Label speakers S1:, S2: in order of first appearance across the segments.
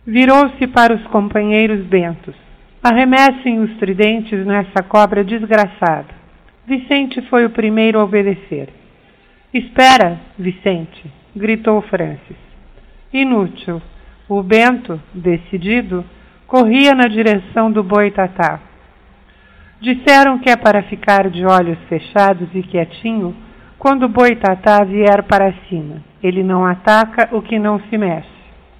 S1: Virou-se para os companheiros bentos. Arremessem os tridentes nessa cobra desgraçada. Vicente foi o primeiro a obedecer. Espera, Vicente, gritou Francis. Inútil. O bento, decidido, corria na direção do Boitatá. Disseram que é para ficar de olhos fechados e quietinho quando o Boitatá vier para cima. Ele não ataca o que não se mexe.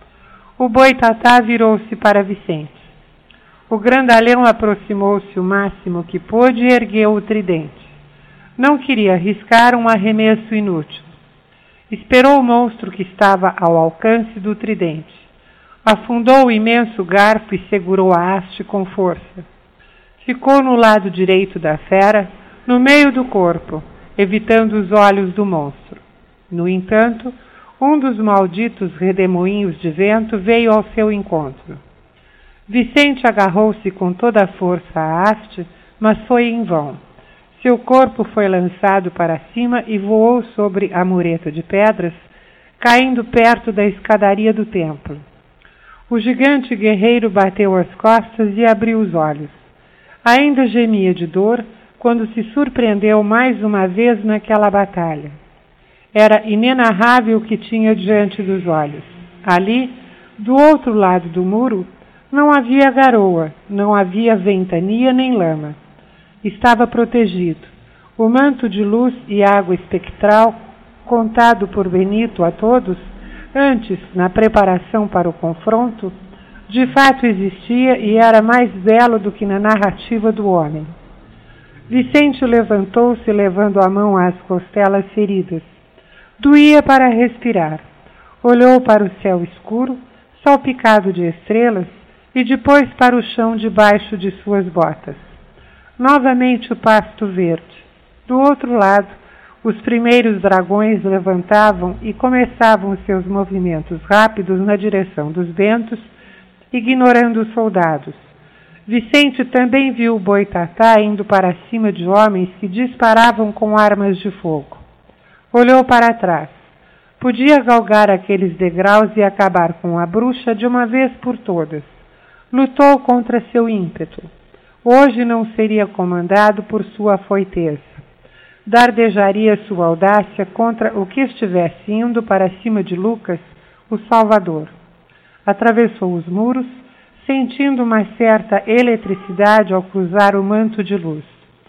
S1: O Boitatá virou-se para Vicente. O grandalhão aproximou-se o máximo que pôde e ergueu o tridente. Não queria arriscar um arremesso inútil. Esperou o monstro que estava ao alcance do tridente. Afundou o imenso garfo e segurou a haste com força. Ficou no lado direito da fera, no meio do corpo, evitando os olhos do monstro. No entanto, um dos malditos redemoinhos de vento veio ao seu encontro. Vicente agarrou-se com toda a força à haste, mas foi em vão. Seu corpo foi lançado para cima e voou sobre a mureta de pedras, caindo perto da escadaria do templo. O gigante guerreiro bateu as costas e abriu os olhos. Ainda gemia de dor quando se surpreendeu mais uma vez naquela batalha. Era inenarrável o que tinha diante dos olhos. Ali, do outro lado do muro, não havia garoa, não havia ventania nem lama. Estava protegido. O manto de luz e água espectral, contado por Benito a todos, antes, na preparação para o confronto, de fato existia e era mais belo do que na narrativa do homem. Vicente levantou-se, levando a mão às costelas feridas. Doía para respirar. Olhou para o céu escuro, salpicado de estrelas, e depois para o chão debaixo de suas botas. Novamente o pasto verde. Do outro lado, os primeiros dragões levantavam e começavam seus movimentos rápidos na direção dos bentos, ignorando os soldados. Vicente também viu o Boitatá indo para cima de homens que disparavam com armas de fogo. Olhou para trás. Podia galgar aqueles degraus e acabar com a bruxa de uma vez por todas. Lutou contra seu ímpeto. Hoje não seria comandado por sua afoiteza. Dardejaria sua audácia contra o que estivesse indo para cima de Lucas, o Salvador. Atravessou os muros, sentindo uma certa eletricidade ao cruzar o manto de luz.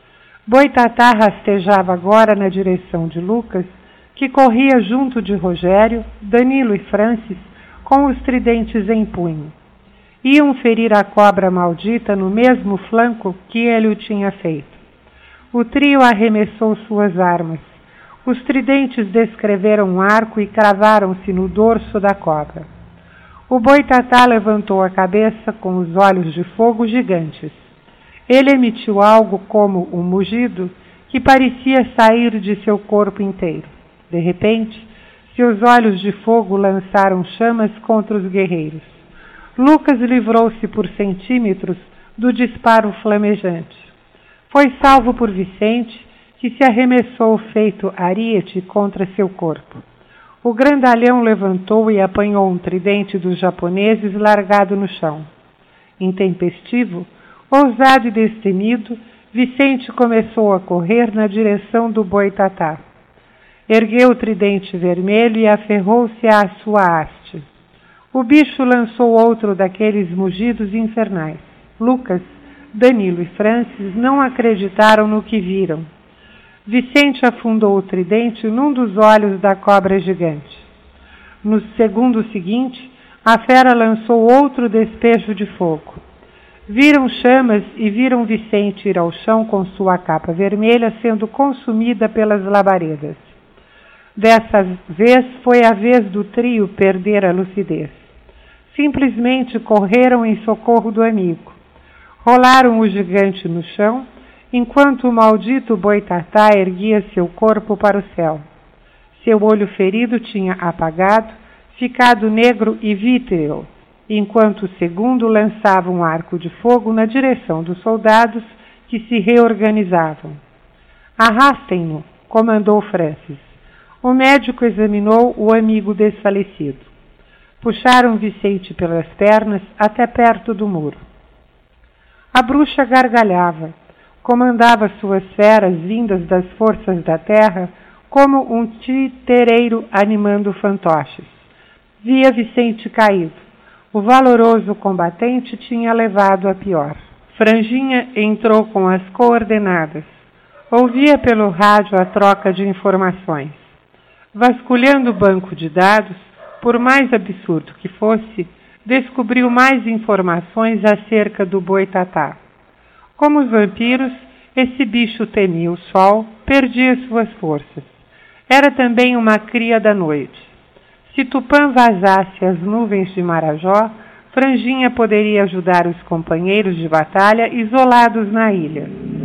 S1: Boitatá rastejava agora na direção de Lucas, que corria junto de Rogério, Danilo e Francis, com os tridentes em punho. Iam ferir a cobra maldita no mesmo flanco que ele o tinha feito. O trio arremessou suas armas. Os tridentes descreveram um arco e cravaram-se no dorso da cobra. O Boitatá levantou a cabeça com os olhos de fogo gigantes. Ele emitiu algo como um mugido que parecia sair de seu corpo inteiro. De repente, seus olhos de fogo lançaram chamas contra os guerreiros. Lucas livrou-se por centímetros do disparo flamejante. Foi salvo por Vicente, que se arremessou feito ariete contra seu corpo. O grandalhão levantou e apanhou um tridente dos japoneses largado no chão. Intempestivo, ousado e destemido, Vicente começou a correr na direção do Boitatá. Ergueu o tridente vermelho e aferrou-se à sua haste. O bicho lançou outro daqueles mugidos infernais. Lucas, Danilo e Francis não acreditaram no que viram. Vicente afundou o tridente num dos olhos da cobra gigante. No segundo seguinte, a fera lançou outro despejo de fogo. Viram chamas e viram Vicente ir ao chão com sua capa vermelha sendo consumida pelas labaredas. Dessa vez foi a vez do trio perder a lucidez. Simplesmente correram em socorro do amigo. Rolaram o gigante no chão, enquanto o maldito Boitatá erguia seu corpo para o céu. Seu olho ferido tinha apagado, ficado negro e vítreo, enquanto o segundo lançava um arco de fogo na direção dos soldados que se reorganizavam. Arrastem-no, comandou Francis. O médico examinou o amigo desfalecido. Puxaram Vicente pelas pernas até perto do muro. A bruxa gargalhava, comandava suas feras vindas das forças da terra como um titereiro animando fantoches. Via Vicente caído. O valoroso combatente tinha levado a pior. Franjinha entrou com as coordenadas. Ouvia pelo rádio a troca de informações. Vasculhando o banco de dados, por mais absurdo que fosse, descobriu mais informações acerca do boitatá. Como os vampiros, esse bicho temia o sol, perdia suas forças. Era também uma cria da noite. Se Tupã vazasse as nuvens de Marajó, Franjinha poderia ajudar os companheiros de batalha isolados na ilha.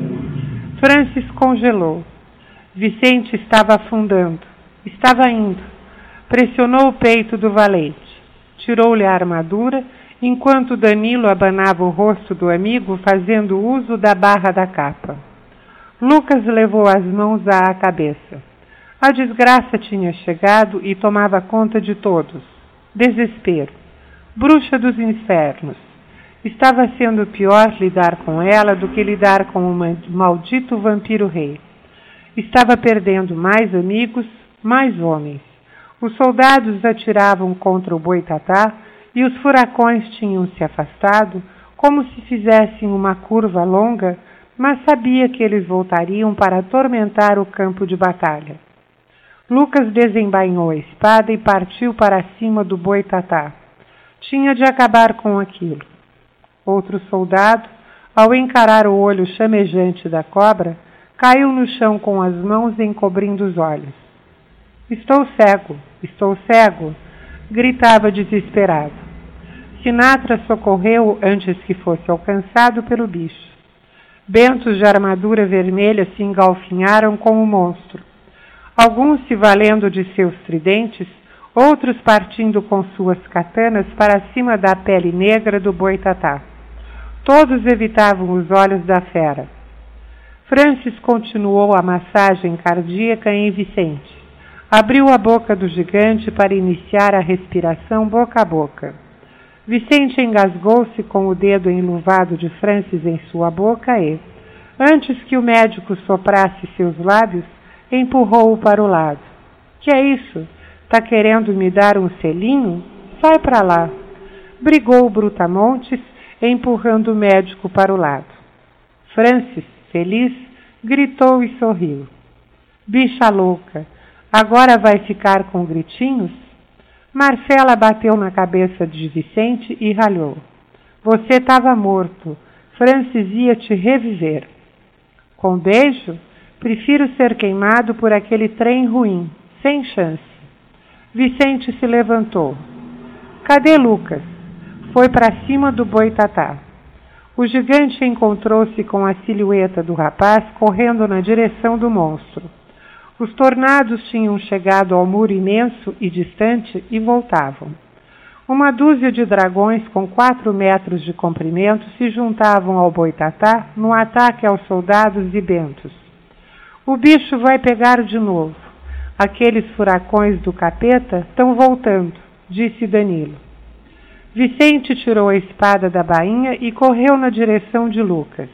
S1: Francis congelou. Vicente estava afundando. Estava indo. Pressionou o peito do valente. Tirou-lhe a armadura, enquanto Danilo abanava o rosto do amigo, fazendo uso da barra da capa. Lucas levou as mãos à cabeça. A desgraça tinha chegado e tomava conta de todos. Desespero. Bruxa dos infernos. Estava sendo pior lidar com ela do que lidar com o maldito vampiro rei. Estava perdendo mais amigos, mais homens. Os soldados atiravam contra o boitatá e os furacões tinham se afastado, como se fizessem uma curva longa, mas sabia que eles voltariam para atormentar o campo de batalha. Lucas desembainhou a espada e partiu para cima do boitatá. Tinha de acabar com aquilo. Outro soldado, ao encarar o olho chamejante da cobra, caiu no chão com as mãos encobrindo os olhos. Estou cego, gritava desesperado. Sinatra socorreu antes que fosse alcançado pelo bicho. Bentos de armadura vermelha se engalfinharam com o monstro. Alguns se valendo de seus tridentes, outros partindo com suas katanas para cima da pele negra do boitatá. Todos evitavam os olhos da fera. Francis continuou a massagem cardíaca em Vicente. Abriu a boca do gigante para iniciar a respiração boca a boca. Vicente engasgou-se com o dedo enluvado de Francis em sua boca e, antes que o médico soprasse seus lábios, empurrou-o para o lado. Que é isso? Tá querendo me dar um selinho? Sai para lá! Brigou o Brutamontes, empurrando o médico para o lado. Francis, feliz, gritou e sorriu. Bicha louca! Agora vai ficar com gritinhos? Marcela bateu na cabeça de Vicente e ralhou. Você estava morto. Francis ia te reviver. Com beijo? Prefiro ser queimado por aquele trem ruim. Sem chance. Vicente se levantou. Cadê Lucas? Foi para cima do boitatá. O gigante encontrou-se com a silhueta do rapaz correndo na direção do monstro. Os tornados tinham chegado ao muro imenso e distante e voltavam. Uma dúzia de dragões com 4 metros de comprimento se juntavam ao boitatá no ataque aos soldados e bentos. O bicho vai pegar de novo. Aqueles furacões do capeta estão voltando, disse Danilo. Vicente tirou a espada da bainha e correu na direção de Lucas.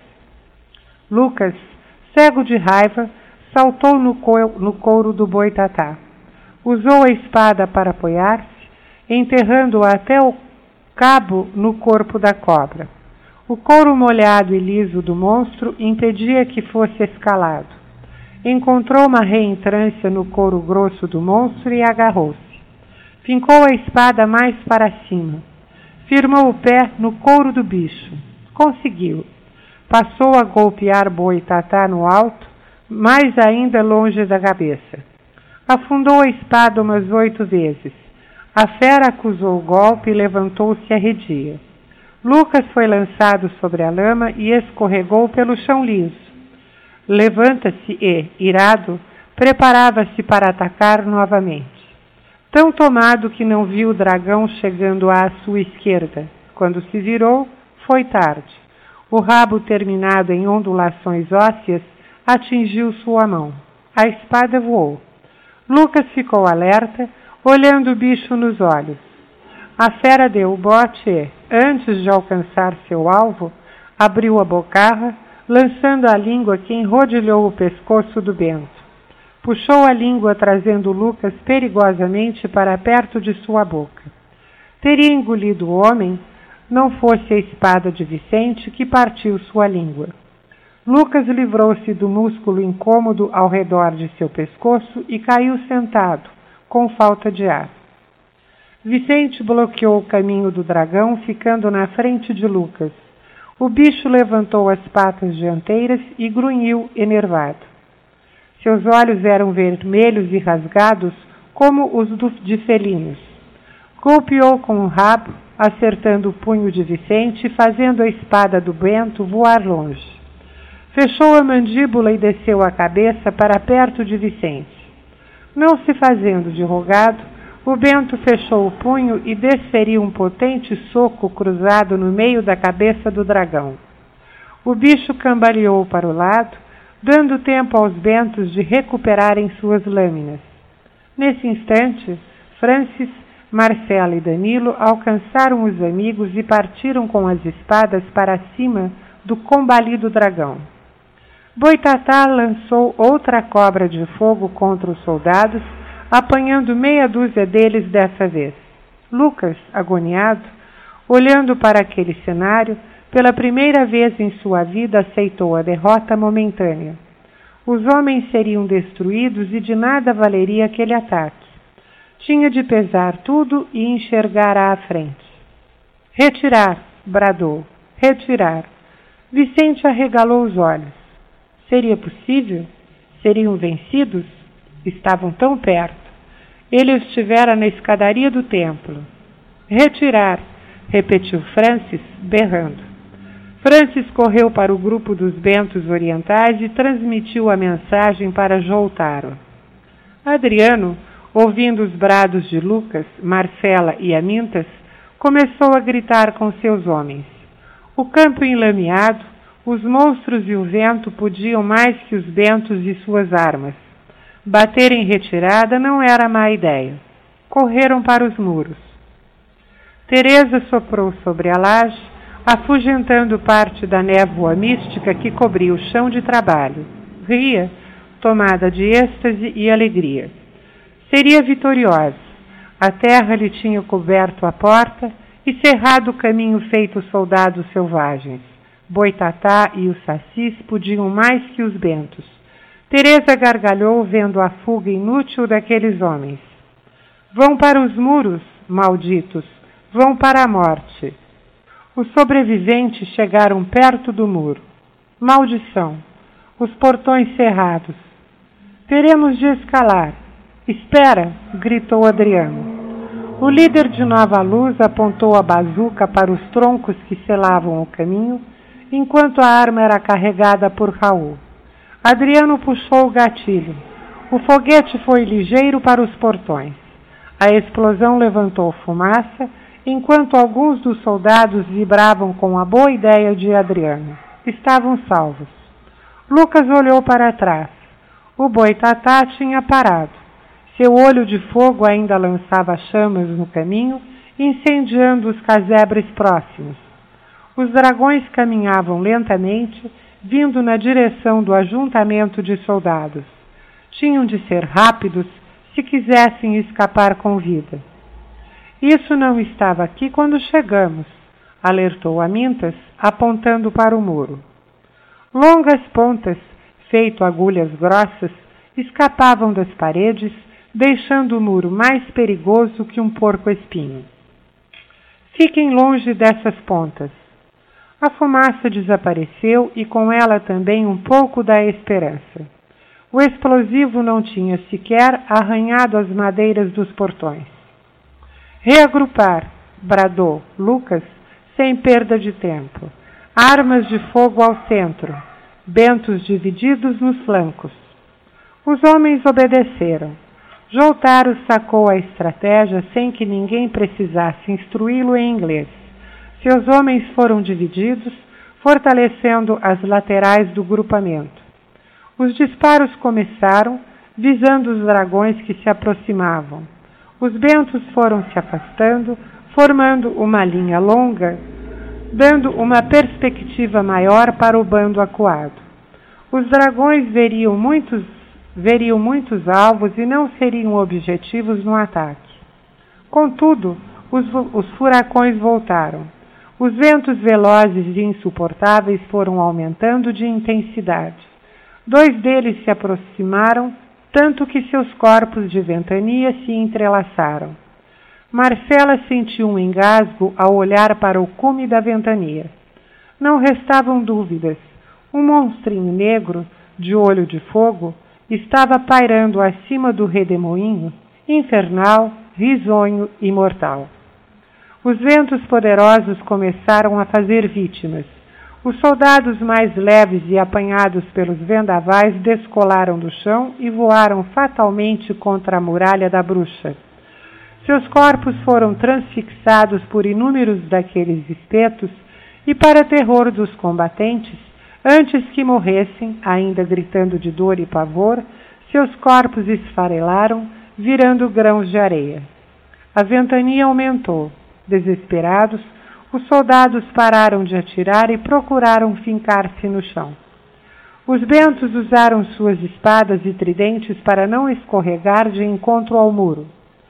S1: Lucas, cego de raiva, saltou no couro do boitatá. Usou a espada para apoiar-se, enterrando-a até o cabo no corpo da cobra. O couro molhado e liso do monstro impedia que fosse escalado. Encontrou uma reentrância no couro grosso do monstro e agarrou-se. Fincou a espada mais para cima. Firmou o pé no couro do bicho. Conseguiu. Passou a golpear boitatá no alto, mais ainda longe da cabeça. Afundou a espada umas 8 vezes. A fera acusou o golpe e levantou-se arredia. Lucas foi lançado sobre a lama e escorregou pelo chão liso. Levanta-se e, irado, preparava-se para atacar novamente. Tão tomado que não viu o dragão chegando à sua esquerda. Quando se virou, foi tarde. O rabo terminado em ondulações ósseas atingiu sua mão. A espada voou. Lucas ficou alerta, olhando o bicho nos olhos. a fera deu o bote e, antes de alcançar seu alvo, abriu a bocarra, lançando a língua que enrodilhou o pescoço do Bento. Puxou a língua, trazendo Lucas perigosamente para perto de sua boca. Teria engolido o homem, não fosse a espada de Vicente que partiu sua língua. Lucas livrou-se do músculo incômodo ao redor de seu pescoço e caiu sentado, com falta de ar. Vicente bloqueou o caminho do dragão, ficando na frente de Lucas. O bicho levantou as patas dianteiras e grunhiu enervado. Seus olhos eram vermelhos e rasgados como os de felinos. Golpeou com o rabo, acertando o punho de Vicente e fazendo a espada do Bento voar longe. Fechou a mandíbula e desceu a cabeça para perto de Vicente. Não se fazendo de rogado, o Bento fechou o punho e desferiu um potente soco cruzado no meio da cabeça do dragão. O bicho cambaleou para o lado, dando tempo aos bentos de recuperarem suas lâminas. Nesse instante, Francis, Marcela e Danilo alcançaram os amigos e partiram com as espadas para cima do combalido dragão. Boitatá lançou outra cobra de fogo contra os soldados, apanhando meia dúzia deles dessa vez. Lucas, agoniado, olhando para aquele cenário, pela primeira vez em sua vida aceitou a derrota momentânea. Os homens seriam destruídos e de nada valeria aquele ataque. Tinha de pesar tudo e enxergar à frente. Retirar, bradou. Retirar. Vicente arregalou os olhos. Seria possível? Seriam vencidos? Estavam tão perto. Ele estivera na escadaria do templo. Retirar, repetiu Francis, berrando. Francis correu para o grupo dos bentos orientais e transmitiu a mensagem para Joltaro. Adriano, ouvindo os brados de Lucas, Marcela e Amintas, começou a gritar com seus homens. O campo enlameado, os monstros e o vento podiam mais que os bentos e suas armas. Bater em retirada não era má ideia. Correram para os muros. Teresa soprou sobre a laje, afugentando parte da névoa mística que cobria o chão de trabalho. Ria, tomada de êxtase e alegria. Seria vitoriosa. A terra lhe tinha coberto a porta e cerrado o caminho feito soldados selvagens. Boitatá e os sacis podiam mais que os bentos. Teresa gargalhou vendo a fuga inútil daqueles homens. Vão para os muros, malditos, vão para a morte. Os sobreviventes chegaram perto do muro. Maldição! Os portões cerrados. Teremos de escalar. Espera! Gritou Adriano. O líder de Nova Luz apontou a bazuca para os troncos que selavam o caminho, enquanto a arma era carregada por Raul. Adriano puxou o gatilho. O foguete foi ligeiro para os portões. A explosão levantou fumaça, enquanto alguns dos soldados vibravam com a boa ideia de Adriano. Estavam salvos. Lucas olhou para trás. O Boitatá tinha parado. Seu olho de fogo ainda lançava chamas no caminho, incendiando os casebres próximos. Os dragões caminhavam lentamente, vindo na direção do ajuntamento de soldados. Tinham de ser rápidos se quisessem escapar com vida. Isso não estava aqui quando chegamos, alertou Amintas, apontando para o muro. Longas pontas, feito agulhas grossas, escapavam das paredes, deixando o muro mais perigoso que um porco-espinho. Fiquem longe dessas pontas. A fumaça desapareceu e com ela também um pouco da esperança. O explosivo não tinha sequer arranhado as madeiras dos portões. Reagrupar, bradou Lucas, sem perda de tempo. Armas de fogo ao centro, bentos divididos nos flancos. Os homens obedeceram. Joltaro sacou a estratégia sem que ninguém precisasse instruí-lo em inglês. Seus homens foram divididos, fortalecendo as laterais do grupamento. Os disparos começaram, visando os dragões que se aproximavam. Os bentos foram se afastando, formando uma linha longa, dando uma perspectiva maior para o bando acuado. Os dragões veriam muitos alvos e não seriam objetivos no ataque. Contudo, os furacões voltaram. Os ventos velozes e insuportáveis foram aumentando de intensidade. 2 deles se aproximaram, tanto que seus corpos de ventania se entrelaçaram. Marcela sentiu um engasgo ao olhar para o cume da ventania. Não restavam dúvidas. Um monstrinho negro, de olho de fogo, estava pairando acima do redemoinho, infernal, risonho e mortal. Os ventos poderosos começaram a fazer vítimas. Os soldados mais leves e apanhados pelos vendavais descolaram do chão e voaram fatalmente contra a muralha da bruxa. Seus corpos foram transfixados por inúmeros daqueles espetos e, para terror dos combatentes, antes que morressem, ainda gritando de dor e pavor, seus corpos esfarelaram, virando grãos de areia. A ventania aumentou. Desesperados, os soldados pararam de atirar e procuraram fincar-se no chão. Os bentos usaram suas espadas e tridentes para não escorregar de encontro ao muro.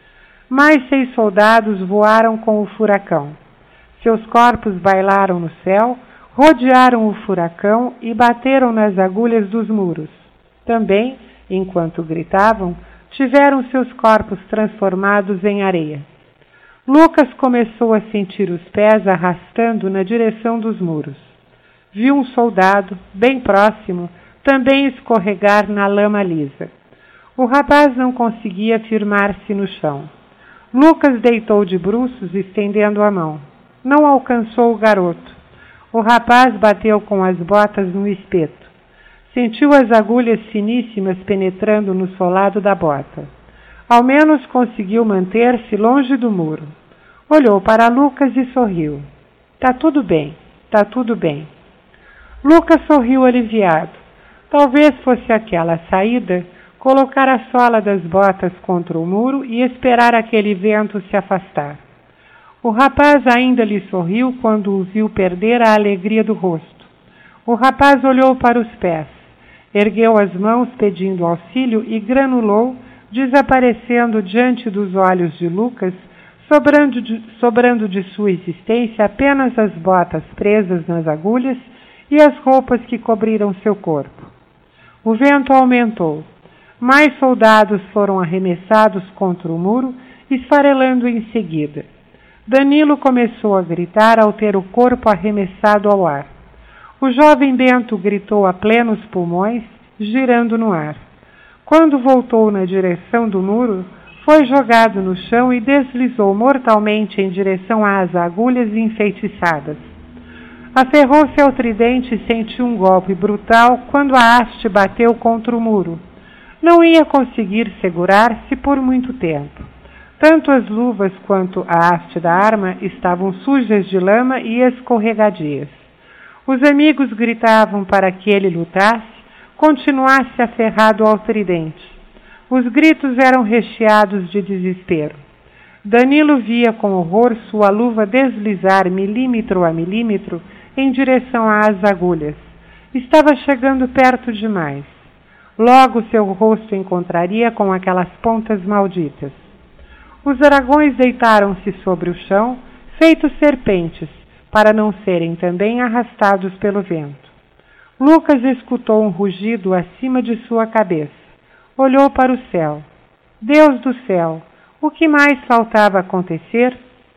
S1: Mais 6 soldados voaram com o furacão. Seus corpos bailaram no céu, rodearam o furacão e bateram nas agulhas dos muros. Também, enquanto gritavam, tiveram seus corpos transformados em areia. Lucas começou a sentir os pés arrastando na direção dos muros. Viu um soldado, bem próximo, também escorregar na lama lisa. O rapaz não conseguia firmar-se no chão. Lucas deitou de bruços, estendendo a mão. Não alcançou o garoto. O rapaz bateu com as botas no espeto. Sentiu as agulhas finíssimas penetrando no solado da bota. Ao menos conseguiu manter-se longe do muro. Olhou para Lucas e sorriu. Tá tudo bem, tá tudo bem. Lucas sorriu aliviado. Talvez fosse aquela saída, colocar a sola das botas contra o muro e esperar aquele vento se afastar. O rapaz ainda lhe sorriu quando o viu perder a alegria do rosto. O rapaz olhou para os pés, ergueu as mãos pedindo auxílio e desaparecendo diante dos olhos de Lucas, sobrando de sua existência apenas as botas presas nas agulhas e as roupas que cobriram seu corpo. O vento aumentou. Mais soldados foram arremessados contra o muro, esfarelando em seguida. Danilo começou a gritar ao ter o corpo arremessado ao ar. O jovem Bento gritou a plenos pulmões, girando no ar. Quando voltou na direção do muro, foi jogado no chão e deslizou mortalmente em direção às agulhas enfeitiçadas. Aferrou-se ao tridente e sentiu um golpe brutal quando a haste bateu contra o muro. Não ia conseguir segurar-se por muito tempo. Tanto as luvas quanto a haste da arma estavam sujas de lama e escorregadias. Os amigos gritavam para que ele lutasse, continuasse aferrado ao tridente. Os gritos eram recheados de desespero. Danilo via com horror sua luva deslizar milímetro a milímetro em direção às agulhas. Estava chegando perto demais. Logo seu rosto encontraria com aquelas pontas malditas. Os dragões deitaram-se sobre o chão, feitos serpentes, para não serem também arrastados pelo vento. Lucas escutou um rugido acima de sua cabeça. Olhou para o céu. Deus do céu, o que mais faltava acontecer?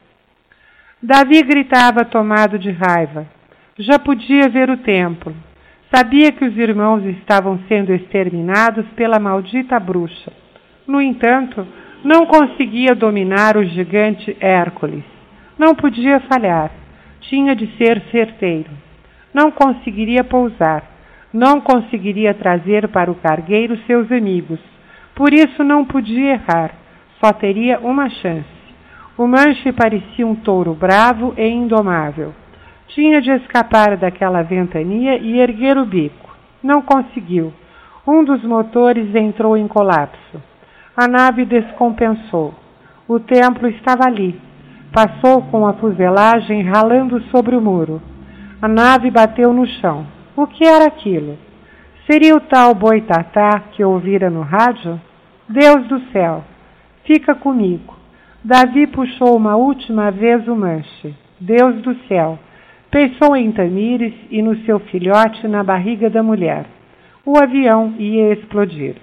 S1: Davi gritava tomado de raiva. Já podia ver o templo. Sabia que os irmãos estavam sendo exterminados pela maldita bruxa. No entanto, não conseguia dominar o gigante Hércules. Não podia falhar. Tinha de ser certeiro. Não conseguiria pousar. Não conseguiria trazer para o cargueiro seus amigos. Por isso não podia errar. Só teria uma chance. O manche parecia um touro bravo e indomável. Tinha de escapar daquela ventania e erguer o bico. Não conseguiu. Um dos motores entrou em colapso. A nave descompensou. O templo estava ali. Passou com a fuselagem ralando sobre o muro. A nave bateu no chão. O que era aquilo? Seria o tal Boitatá que ouvira no rádio? Deus do céu! Fica comigo. Davi puxou uma última vez o manche. Deus do céu! Pensou em Tamires e no seu filhote na barriga da mulher. O avião ia explodir.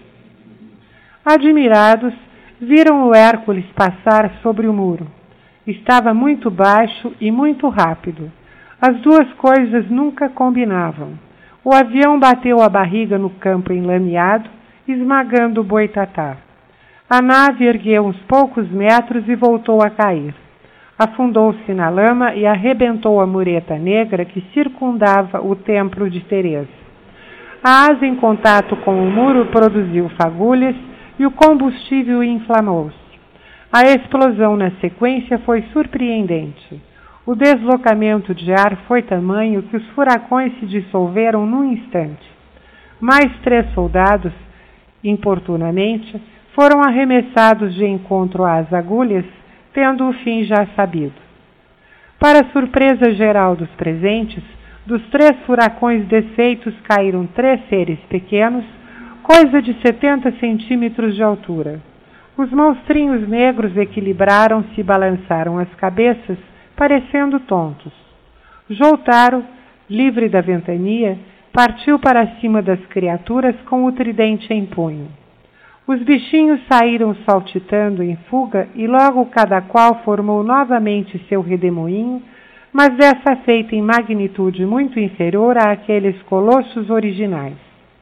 S1: Admirados, viram o Hércules passar sobre o muro. Estava muito baixo e muito rápido. As duas coisas nunca combinavam. O avião bateu a barriga no campo enlameado, esmagando o Boitatá. A nave ergueu uns poucos metros e voltou a cair. Afundou-se na lama e arrebentou a mureta negra que circundava o templo de Teresa. A asa em contato com o muro produziu fagulhas e o combustível inflamou-se. A explosão na sequência foi surpreendente. O deslocamento de ar foi tamanho que os furacões se dissolveram num instante. Mais 3 soldados, importunamente, foram arremessados de encontro às agulhas, tendo o fim já sabido. Para surpresa geral dos presentes, dos 3 furacões desfeitos caíram 3 seres pequenos, coisa de 70 centímetros de altura. Os monstrinhos negros equilibraram-se e balançaram as cabeças, parecendo tontos. Joltaro, livre da ventania, partiu para cima das criaturas com o tridente em punho. Os bichinhos saíram saltitando em fuga e logo cada qual formou novamente seu redemoinho, mas dessa feita em magnitude muito inferior àqueles colossos originais.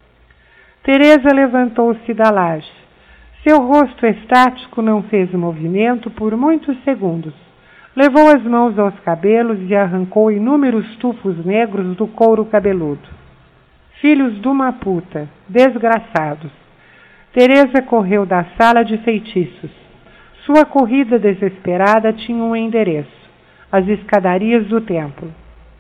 S1: Teresa levantou-se da laje. Seu rosto estático não fez movimento por muitos segundos. Levou as mãos aos cabelos e arrancou inúmeros tufos negros do couro cabeludo. Filhos de uma puta, desgraçados. Teresa correu da sala de feitiços. Sua corrida desesperada tinha um endereço: as escadarias do templo.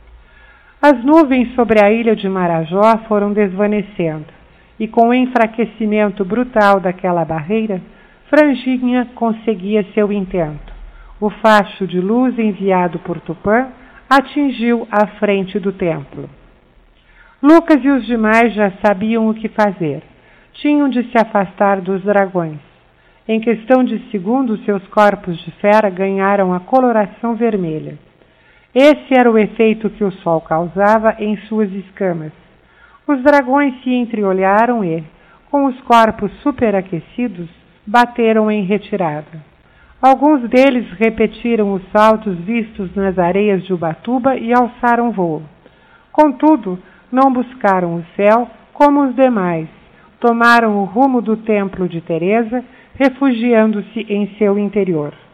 S1: As nuvens sobre a ilha de Marajó foram desvanecendo, e com o enfraquecimento brutal daquela barreira, Franjinha conseguia seu intento. O facho de luz enviado por Tupã atingiu a frente do templo. Lucas e os demais já sabiam o que fazer. Tinham de se afastar dos dragões. Em questão de segundos, seus corpos de fera ganharam a coloração vermelha. Esse era o efeito que o sol causava em suas escamas. Os dragões se entreolharam e, com os corpos superaquecidos, bateram em retirada. Alguns deles repetiram os saltos vistos nas areias de Ubatuba e alçaram voo. Contudo, não buscaram o céu como os demais. Tomaram o rumo do templo de Teresa, refugiando-se em seu interior.